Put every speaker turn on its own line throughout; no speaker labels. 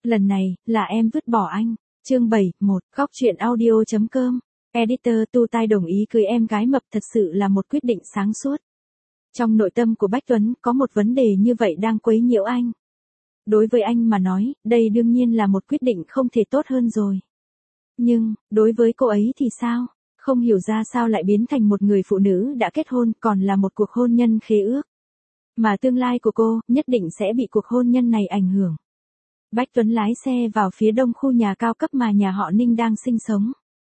Lần này, là em vứt bỏ anh. Chương 7, 1, Góc truyện audio.com. Editor tu tai đồng ý cưới em gái mập thật sự là một quyết định sáng suốt. Trong nội tâm của Bách Tuấn có một vấn đề như vậy đang quấy nhiễu anh. Đối với anh mà nói, đây đương nhiên là một quyết định không thể tốt hơn rồi. Nhưng, đối với cô ấy thì sao? Không hiểu ra sao lại biến thành một người phụ nữ đã kết hôn còn là một cuộc hôn nhân khế ước. Mà tương lai của cô, nhất định sẽ bị cuộc hôn nhân này ảnh hưởng. Bách Tuấn lái xe vào phía đông khu nhà cao cấp mà nhà họ Ninh đang sinh sống.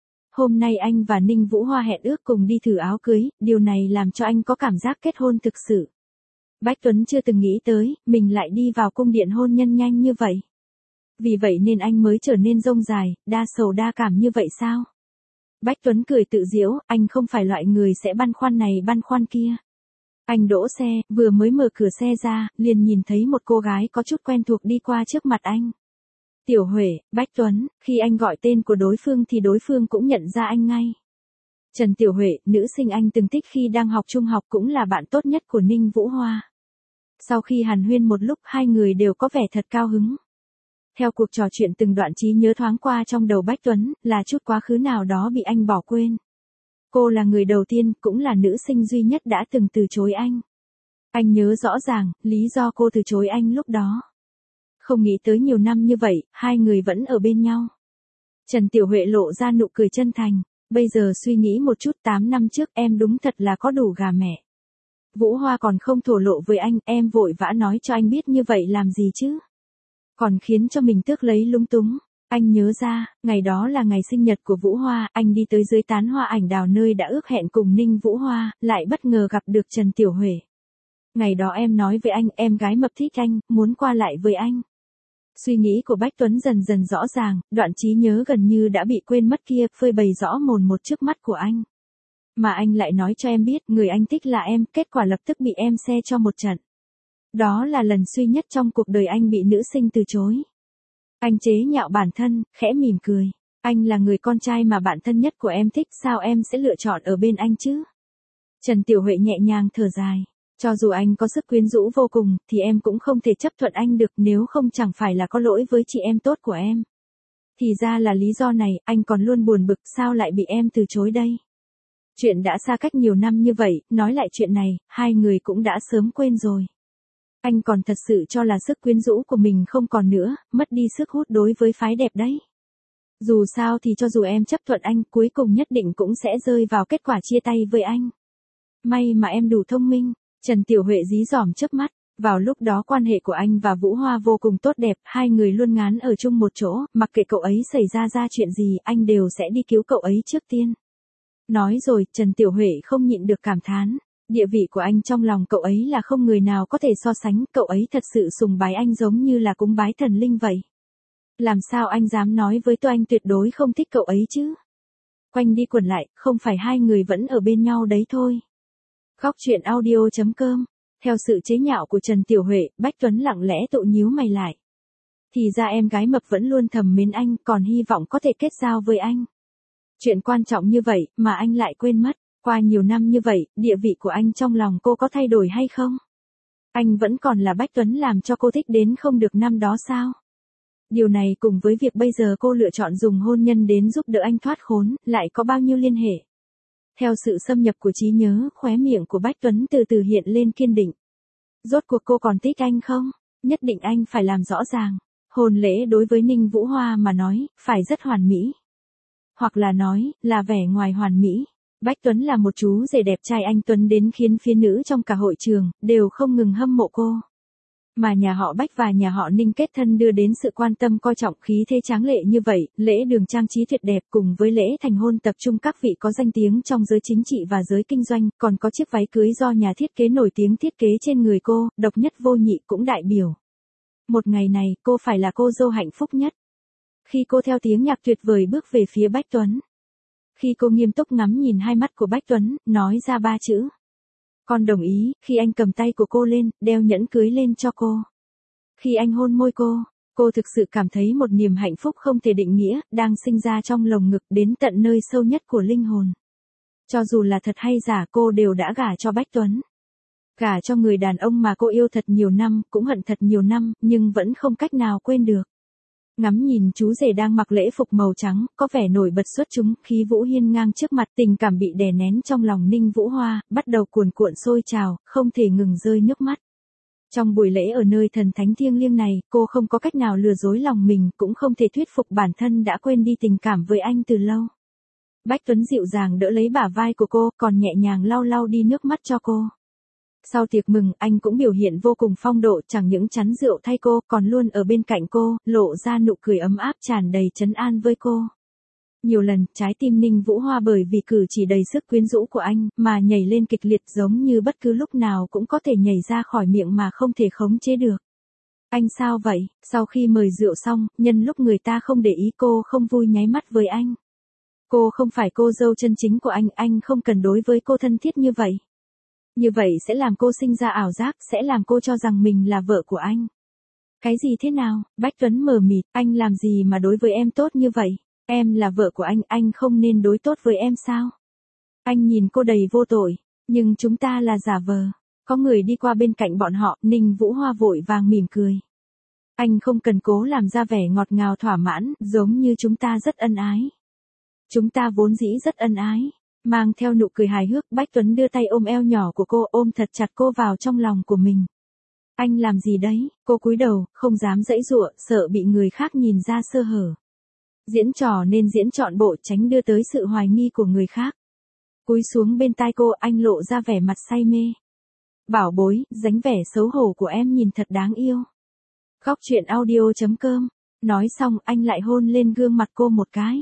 Hôm nay anh và Ninh Vũ Hoa hẹn ước cùng đi thử áo cưới, điều này làm cho anh có cảm giác kết hôn thực sự. Bách Tuấn chưa từng nghĩ tới, mình lại đi vào cung điện hôn nhân nhanh như vậy. Vì vậy nên anh mới trở nên rông dài, đa sầu đa cảm như vậy sao? Bách Tuấn cười tự giễu, anh không phải loại người sẽ băn khoăn này băn khoăn kia. Anh đỗ xe, vừa mới mở cửa xe ra, liền nhìn thấy một cô gái có chút quen thuộc đi qua trước mặt anh. Tiểu Huệ, Bách Tuấn, khi anh gọi tên của đối phương thì đối phương cũng nhận ra anh ngay. Trần Tiểu Huệ, nữ sinh anh từng thích khi đang học trung học cũng là bạn tốt nhất của Ninh Vũ Hoa. Sau khi hàn huyên một lúc hai người đều có vẻ thật cao hứng. Theo cuộc trò chuyện từng đoạn trí nhớ thoáng qua trong đầu Bách Tuấn, là chút quá khứ nào đó bị anh bỏ quên. Cô là người đầu tiên, cũng là nữ sinh duy nhất đã từng từ chối anh. Anh nhớ rõ ràng, lý do cô từ chối anh lúc đó. Không nghĩ tới nhiều năm như vậy, hai người vẫn ở bên nhau. Trần Tiểu Huệ lộ ra nụ cười chân thành. Bây giờ suy nghĩ một chút, 8 năm trước em đúng thật là có đủ gà mẹ. Vũ Hoa còn không thổ lộ với anh, em vội vã nói cho anh biết như vậy làm gì chứ? Còn khiến cho mình tước lấy lung túng. Anh nhớ ra, ngày đó là ngày sinh nhật của Vũ Hoa, anh đi tới dưới tán hoa ảnh đào nơi đã ước hẹn cùng Ninh Vũ Hoa, lại bất ngờ gặp được Trần Tiểu Huệ. Ngày đó em nói với anh, em gái mập thích anh, muốn qua lại với anh. Suy nghĩ của Bách Tuấn dần dần rõ ràng, đoạn trí nhớ gần như đã bị quên mất kia, phơi bày rõ mồn một trước mắt của anh. Mà anh lại nói cho em biết, người anh thích là em, kết quả lập tức bị em xe cho một trận. Đó là lần duy nhất trong cuộc đời anh bị nữ sinh từ chối. Anh chế nhạo bản thân, khẽ mỉm cười. Anh là người con trai mà bạn thân nhất của em thích, sao em sẽ lựa chọn ở bên anh chứ? Trần Tiểu Huệ nhẹ nhàng thở dài. Cho dù anh có sức quyến rũ vô cùng, thì em cũng không thể chấp thuận anh được, nếu không chẳng phải là có lỗi với chị em tốt của em. Thì ra là lý do này, anh còn luôn buồn bực sao lại bị em từ chối đây. Chuyện đã xa cách nhiều năm như vậy, nói lại chuyện này, hai người cũng đã sớm quên rồi. Anh còn thật sự cho là sức quyến rũ của mình không còn nữa, mất đi sức hút đối với phái đẹp đấy. Dù sao thì cho dù em chấp thuận anh, cuối cùng nhất định cũng sẽ rơi vào kết quả chia tay với anh. May mà em đủ thông minh. Trần Tiểu Huệ dí dỏm chớp mắt. Vào lúc đó quan hệ của anh và Vũ Hoa vô cùng tốt đẹp, hai người luôn ngán ở chung một chỗ, mặc kệ cậu ấy xảy ra chuyện gì, anh đều sẽ đi cứu cậu ấy trước tiên. Nói rồi, Trần Tiểu Huệ không nhịn được cảm thán. Địa vị của anh trong lòng cậu ấy là không người nào có thể so sánh, cậu ấy thật sự sùng bái anh giống như là cúng bái thần linh vậy. Làm sao anh dám nói với tôi anh tuyệt đối không thích cậu ấy chứ? Quanh đi quẩn lại, không phải hai người vẫn ở bên nhau đấy thôi. Góc truyện audio.com. Theo sự chế nhạo của Trần Tiểu Huệ, Bách Tuấn lặng lẽ tụ nhíu mày lại. Thì ra em gái mập vẫn luôn thầm mến anh, còn hy vọng có thể kết giao với anh. Chuyện quan trọng như vậy, mà anh lại quên mất. Qua nhiều năm như vậy, địa vị của anh trong lòng cô có thay đổi hay không? Anh vẫn còn là Bách Tuấn làm cho cô thích đến không được năm đó sao? Điều này cùng với việc bây giờ cô lựa chọn dùng hôn nhân đến giúp đỡ anh thoát khốn, lại có bao nhiêu liên hệ? Theo sự xâm nhập của trí nhớ, khóe miệng của Bách Tuấn từ từ hiện lên kiên định. Rốt cuộc cô còn thích anh không? Nhất định anh phải làm rõ ràng. Hôn lễ đối với Ninh Vũ Hoa mà nói, phải rất hoàn mỹ. Hoặc là nói, là vẻ ngoài hoàn mỹ. Bách Tuấn là một chú rể đẹp trai anh tuấn đến khiến phía nữ trong cả hội trường, đều không ngừng hâm mộ cô. Mà nhà họ Bách và nhà họ Ninh kết thân đưa đến sự quan tâm coi trọng khí thế tráng lệ như vậy, lễ đường trang trí tuyệt đẹp cùng với lễ thành hôn tập trung các vị có danh tiếng trong giới chính trị và giới kinh doanh, còn có chiếc váy cưới do nhà thiết kế nổi tiếng thiết kế trên người cô, độc nhất vô nhị cũng đại biểu. Một ngày này, cô phải là cô dâu hạnh phúc nhất. Khi cô theo tiếng nhạc tuyệt vời bước về phía Bách Tuấn. Khi cô nghiêm túc ngắm nhìn hai mắt của Bách Tuấn, nói ra 3 chữ. Con đồng ý, khi anh cầm tay của cô lên, đeo nhẫn cưới lên cho cô. Khi anh hôn môi cô thực sự cảm thấy một niềm hạnh phúc không thể định nghĩa, đang sinh ra trong lồng ngực đến tận nơi sâu nhất của linh hồn. Cho dù là thật hay giả cô đều đã gả cho Bách Tuấn. Gả cho người đàn ông mà cô yêu thật nhiều năm, cũng hận thật nhiều năm, nhưng vẫn không cách nào quên được. Ngắm nhìn chú rể đang mặc lễ phục màu trắng, có vẻ nổi bật xuất chúng, khí vũ hiên ngang trước mặt, tình cảm bị đè nén trong lòng Ninh Vũ Hoa, bắt đầu cuồn cuộn sôi trào, không thể ngừng rơi nước mắt. Trong buổi lễ ở nơi thần thánh thiêng liêng này, cô không có cách nào lừa dối lòng mình, cũng không thể thuyết phục bản thân đã quên đi tình cảm với anh từ lâu. Bách Tuấn dịu dàng đỡ lấy bả vai của cô, còn nhẹ nhàng lau lau đi nước mắt cho cô. Sau tiệc mừng, anh cũng biểu hiện vô cùng phong độ, chẳng những chắn rượu thay cô, còn luôn ở bên cạnh cô, lộ ra nụ cười ấm áp tràn đầy trấn an với cô. Nhiều lần, trái tim Ninh Vũ Hoa bởi vì cử chỉ đầy sức quyến rũ của anh, mà nhảy lên kịch liệt giống như bất cứ lúc nào cũng có thể nhảy ra khỏi miệng mà không thể khống chế được. Anh sao vậy? Sau khi mời rượu xong, nhân lúc người ta không để ý cô không vui nháy mắt với anh. Cô không phải cô dâu chân chính của anh không cần đối với cô thân thiết như vậy. Như vậy sẽ làm cô sinh ra ảo giác, sẽ làm cô cho rằng mình là vợ của anh. Cái gì thế nào? Bách Tuấn mờ mịt, anh làm gì mà đối với em tốt như vậy? Em là vợ của anh không nên đối tốt với em sao? Anh nhìn cô đầy vô tội, nhưng chúng ta là giả vờ. Có người đi qua bên cạnh bọn họ, Ninh Vũ Hoa vội vàng mỉm cười. Anh không cần cố làm ra vẻ ngọt ngào thỏa mãn, giống như chúng ta rất ân ái. Chúng ta vốn dĩ rất ân ái. Mang theo nụ cười hài hước, Bách Tuấn đưa tay ôm eo nhỏ của cô, ôm thật chặt cô vào trong lòng của mình. Anh làm gì đấy? Cô cúi đầu, không dám giãy giụa, sợ bị người khác nhìn ra sơ hở. Diễn trò nên diễn trọn bộ, tránh đưa tới sự hoài nghi của người khác. Cúi xuống bên tai cô, anh lộ ra vẻ mặt say mê. Bảo bối, dáng vẻ xấu hổ của em nhìn thật đáng yêu. Khóc chuyện audio.com. Nói xong, anh lại hôn lên gương mặt cô một cái.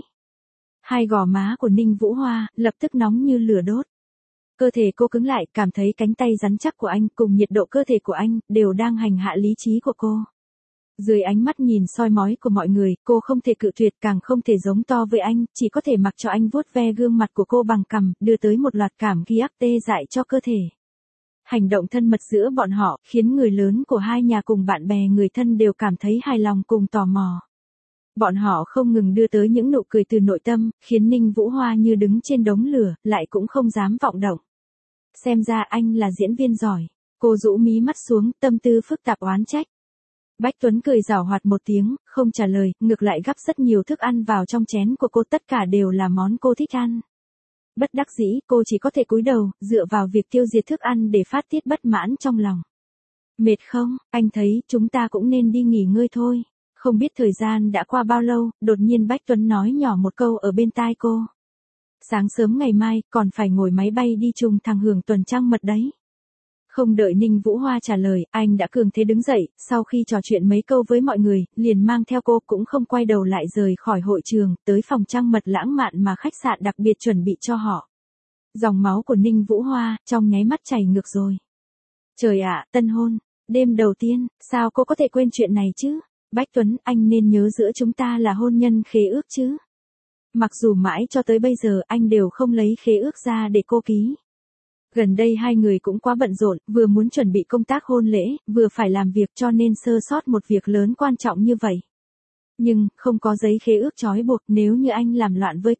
Hai gò má của Ninh Vũ Hoa lập tức nóng như lửa đốt. Cơ thể cô cứng lại, cảm thấy cánh tay rắn chắc của anh cùng nhiệt độ cơ thể của anh đều đang hành hạ lý trí của cô. Dưới ánh mắt nhìn soi mói của mọi người, cô không thể cự tuyệt, càng không thể giống to với anh, chỉ có thể mặc cho anh vuốt ve gương mặt của cô bằng cằm, đưa tới một loạt cảm giác tê dại cho cơ thể. Hành động thân mật giữa bọn họ khiến người lớn của hai nhà cùng bạn bè người thân đều cảm thấy hài lòng cùng tò mò. Bọn họ không ngừng đưa tới những nụ cười từ nội tâm, khiến Ninh Vũ Hoa như đứng trên đống lửa, lại cũng không dám vọng động. Xem ra anh là diễn viên giỏi. Cô rũ mí mắt xuống, tâm tư phức tạp oán trách. Bách Tuấn cười giảo hoạt một tiếng, không trả lời, ngược lại gắp rất nhiều thức ăn vào trong chén của cô, tất cả đều là món cô thích ăn. Bất đắc dĩ, cô chỉ có thể cúi đầu, dựa vào việc tiêu diệt thức ăn để phát tiết bất mãn trong lòng. Mệt không? Anh thấy chúng ta cũng nên đi nghỉ ngơi thôi. Không biết thời gian đã qua bao lâu, đột nhiên Bách Tuấn nói nhỏ một câu ở bên tai cô. Sáng sớm ngày mai, còn phải ngồi máy bay đi trùng thằng Hưởng tuần trăng mật đấy. Không đợi Ninh Vũ Hoa trả lời, anh đã cường thế đứng dậy, sau khi trò chuyện mấy câu với mọi người, liền mang theo cô, cũng không quay đầu lại rời khỏi hội trường, tới phòng trăng mật lãng mạn mà khách sạn đặc biệt chuẩn bị cho họ. Dòng máu của Ninh Vũ Hoa, trong nháy mắt chảy ngược rồi. Trời ạ, tân hôn, đêm đầu tiên, sao cô có thể quên chuyện này chứ? Bách Tuấn, anh nên nhớ giữa chúng ta là hôn nhân khế ước chứ. Mặc dù mãi cho tới bây giờ anh đều không lấy khế ước ra để cô ký. Gần đây hai người cũng quá bận rộn, vừa muốn chuẩn bị công tác hôn lễ, vừa phải làm việc, cho nên sơ sót một việc lớn quan trọng như vậy. Nhưng, không có giấy khế ước trói buộc, nếu như anh làm loạn với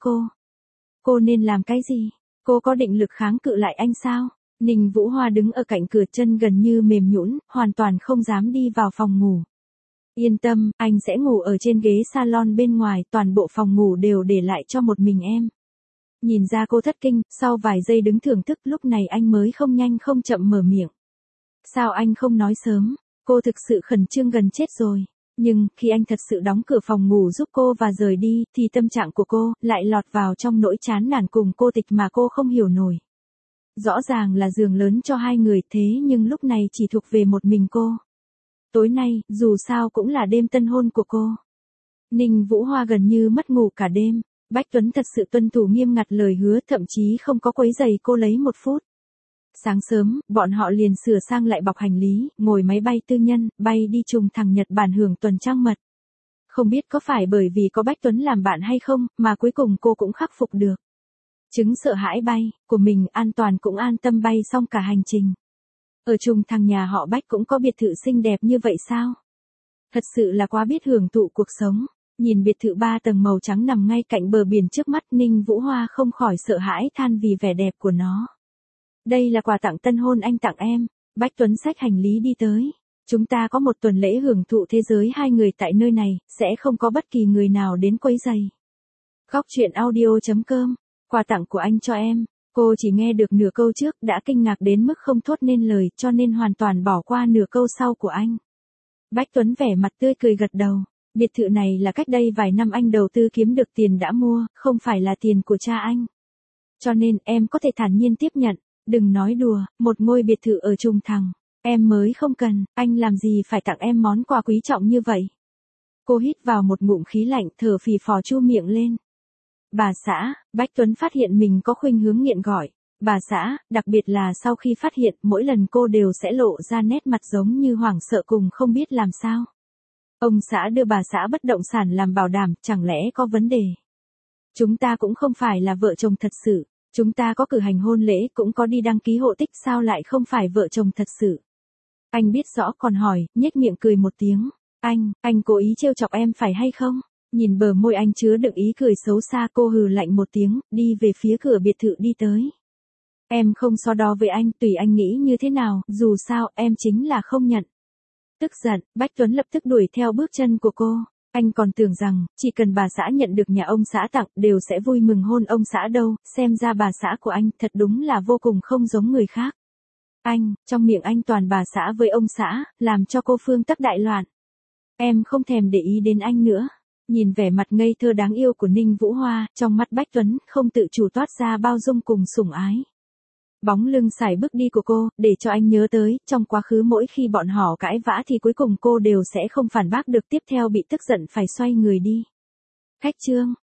cô nên làm cái gì? Cô có định lực kháng cự lại anh sao? Ninh Vũ Hoa đứng ở cạnh cửa, chân gần như mềm nhũn, hoàn toàn không dám đi vào phòng ngủ. Yên tâm, anh sẽ ngủ ở trên ghế salon bên ngoài, toàn bộ phòng ngủ đều để lại cho một mình em. Nhìn ra cô thất kinh, sau vài giây đứng thưởng thức, lúc này anh mới không nhanh không chậm mở miệng. Sao anh không nói sớm? Cô thực sự khẩn trương gần chết rồi. Nhưng, khi anh thật sự đóng cửa phòng ngủ giúp cô và rời đi, thì tâm trạng của cô lại lọt vào trong nỗi chán nản cùng cô tịch mà cô không hiểu nổi. Rõ ràng là giường lớn cho hai người, thế nhưng lúc này chỉ thuộc về một mình cô. Tối nay, dù sao cũng là đêm tân hôn của cô. Ninh Vũ Hoa gần như mất ngủ cả đêm. Bách Tuấn thật sự tuân thủ nghiêm ngặt lời hứa, thậm chí không có quấy giày cô lấy một phút. Sáng sớm, bọn họ liền sửa sang lại bọc hành lý, ngồi máy bay tư nhân, bay đi trùng thẳng Nhật Bản hưởng tuần trăng mật. Không biết có phải bởi vì có Bách Tuấn làm bạn hay không, mà cuối cùng cô cũng khắc phục được. Chứng sợ hãi bay, của mình an toàn cũng an tâm bay xong cả hành trình. Ở trùng thằng nhà họ Bách cũng có biệt thự xinh đẹp như vậy sao? Thật sự là quá biết hưởng thụ cuộc sống. Nhìn biệt thự 3 tầng màu trắng nằm ngay cạnh bờ biển trước mắt, Ninh Vũ Hoa không khỏi sợ hãi than vì vẻ đẹp của nó. Đây là quà tặng tân hôn anh tặng em. Bách Tuấn xách hành lý đi tới. Chúng ta có một tuần lễ hưởng thụ thế giới hai người tại nơi này, sẽ không có bất kỳ người nào đến quấy rầy. Góc truyện audio.com, quà tặng của anh cho em. Cô chỉ nghe được nửa câu trước đã kinh ngạc đến mức không thốt nên lời, cho nên hoàn toàn bỏ qua nửa câu sau của anh. Bách Tuấn vẻ mặt tươi cười gật đầu. Biệt thự này là cách đây vài năm anh đầu tư kiếm được tiền đã mua, không phải là tiền của cha anh. Cho nên em có thể thản nhiên tiếp nhận. Đừng nói đùa, một ngôi biệt thự ở Trùng Thằng. Em mới không cần, anh làm gì phải tặng em món quà quý trọng như vậy. Cô hít vào một ngụm khí lạnh, thở phì phò chu miệng lên. Bà xã, Bách Tuấn phát hiện mình có khuynh hướng nghiện gọi. Bà xã, đặc biệt là sau khi phát hiện mỗi lần cô đều sẽ lộ ra nét mặt giống như hoảng sợ cùng không biết làm sao. Ông xã đưa bà xã bất động sản làm bảo đảm, chẳng lẽ có vấn đề? Chúng ta cũng không phải là vợ chồng thật sự. Chúng ta có cử hành hôn lễ, cũng có đi đăng ký hộ tích, sao lại không phải vợ chồng thật sự? Anh biết rõ còn hỏi, nhếch miệng cười một tiếng. Anh cố ý trêu chọc em phải hay không? Nhìn bờ môi anh chứa đựng ý cười xấu xa, cô hừ lạnh một tiếng, đi về phía cửa biệt thự đi tới. Em không so đo với anh, tùy anh nghĩ như thế nào, dù sao, em chính là không nhận. Tức giận, Bách Tuấn lập tức đuổi theo bước chân của cô. Anh còn tưởng rằng, chỉ cần bà xã nhận được nhà ông xã tặng, đều sẽ vui mừng hôn ông xã đâu, xem ra bà xã của anh thật đúng là vô cùng không giống người khác. Trong miệng anh toàn bà xã với ông xã, làm cho cô phương tắc đại loạn. Em không thèm để ý đến anh nữa. Nhìn vẻ mặt ngây thơ đáng yêu của Ninh Vũ Hoa, trong mắt Bách Tuấn không tự chủ toát ra bao dung cùng sủng ái. Bóng lưng sải bước đi của cô, để cho anh nhớ tới, trong quá khứ mỗi khi bọn họ cãi vã thì cuối cùng cô đều sẽ không phản bác được, tiếp theo bị tức giận phải xoay người đi. Khách Trương,